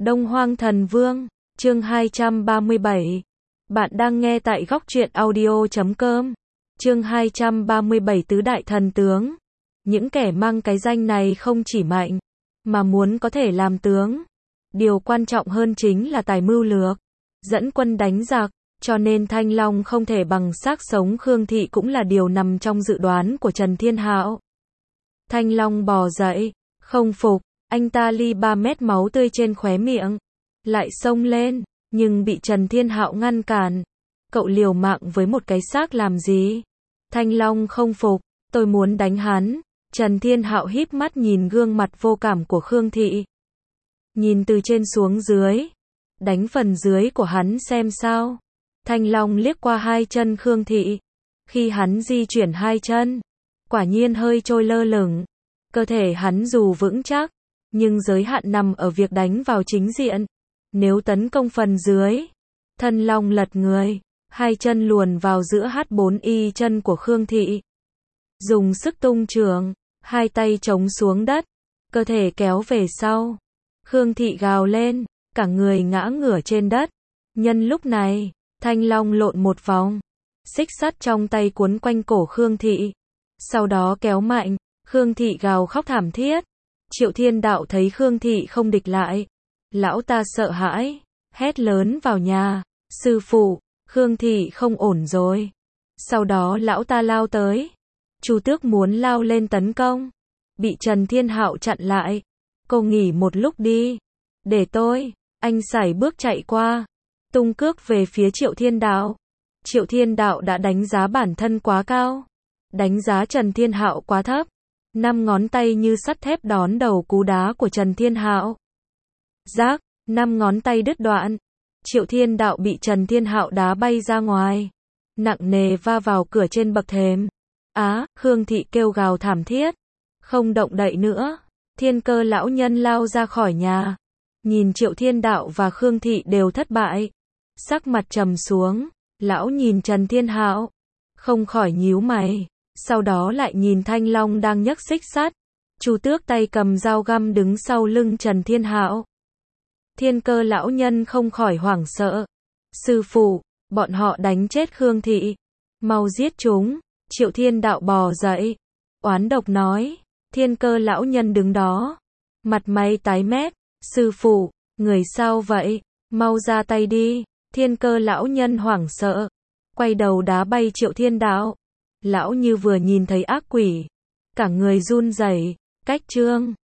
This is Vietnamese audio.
Đông Hoang Thần Vương, chương 237. Bạn đang nghe tại góc truyện audio.com. Chương 237 Tứ Đại Thần Tướng. Những kẻ mang cái danh này không chỉ mạnh, mà muốn có thể làm tướng. Điều quan trọng hơn chính là tài mưu lược, dẫn quân đánh giặc, cho nên Thanh Long không thể bằng xác sống Khương Thị cũng là điều nằm trong dự đoán của Trần Thiên Hạo. Thanh Long bò dậy, không phục, anh ta li 3 mét máu tươi trên khóe miệng, lại xông lên, nhưng bị Trần Thiên Hạo ngăn cản. Cậu liều mạng với một cái xác làm gì? Thanh Long không phục, tôi muốn đánh hắn. Trần Thiên Hạo híp mắt nhìn gương mặt vô cảm của Khương Thị. Nhìn từ trên xuống dưới, đánh phần dưới của hắn xem sao. Thanh Long liếc qua hai chân Khương Thị. Khi hắn di chuyển hai chân, quả nhiên hơi trôi lơ lửng. Cơ thể hắn dù vững chắc, nhưng giới hạn nằm ở việc đánh vào chính diện. Nếu tấn công phần dưới, Thân Long lật người, hai chân luồn vào giữa H4Y chân của Khương Thị. Dùng sức tung trường, hai tay chống xuống đất, cơ thể kéo về sau. Khương Thị gào lên, cả người ngã ngửa trên đất. Nhân lúc này, Thanh Long lộn một vòng, xích sắt trong tay cuốn quanh cổ Khương Thị. Sau đó kéo mạnh, Khương Thị gào khóc thảm thiết. Triệu Thiên Đạo thấy Khương Thị không địch lại, lão ta sợ hãi, hét lớn vào nhà, sư phụ, Khương Thị không ổn rồi. Sau đó lão ta lao tới, Chu Tước muốn lao lên tấn công, bị Trần Thiên Hạo chặn lại. Cô nghỉ một lúc đi, để tôi. Anh sải bước chạy qua, tung cước về phía Triệu Thiên Đạo. Triệu Thiên Đạo đã đánh giá bản thân quá cao, đánh giá Trần Thiên Hạo quá thấp. 5 ngón tay như sắt thép đón đầu cú đá của Trần Thiên Hạo. Rác, 5 ngón tay đứt đoạn. Triệu Thiên Đạo bị Trần Thiên Hạo đá bay ra ngoài, nặng nề va vào cửa trên bậc thềm. Khương Thị kêu gào thảm thiết, không động đậy nữa. Thiên Cơ lão nhân lao ra khỏi nhà, nhìn Triệu Thiên Đạo và Khương Thị đều thất bại, sắc mặt trầm xuống. Lão nhìn Trần Thiên Hạo, không khỏi nhíu mày. Sau đó lại nhìn Thanh Long đang nhấc xích sắt. Chu Tước tay cầm dao găm đứng sau lưng Trần Thiên Hạo. Thiên Cơ lão nhân không khỏi hoảng sợ. Sư phụ, bọn họ đánh chết Khương Thị, mau giết chúng. Triệu Thiên Đạo bò dậy, oán độc nói. Thiên Cơ lão nhân đứng đó, mặt mày tái mét. Sư phụ, người sao vậy? Mau ra tay đi. Thiên Cơ lão nhân hoảng sợ, quay đầu đá bay Triệu Thiên Đạo. Lão như vừa nhìn thấy ác quỷ, cả người run rẩy. Cách chương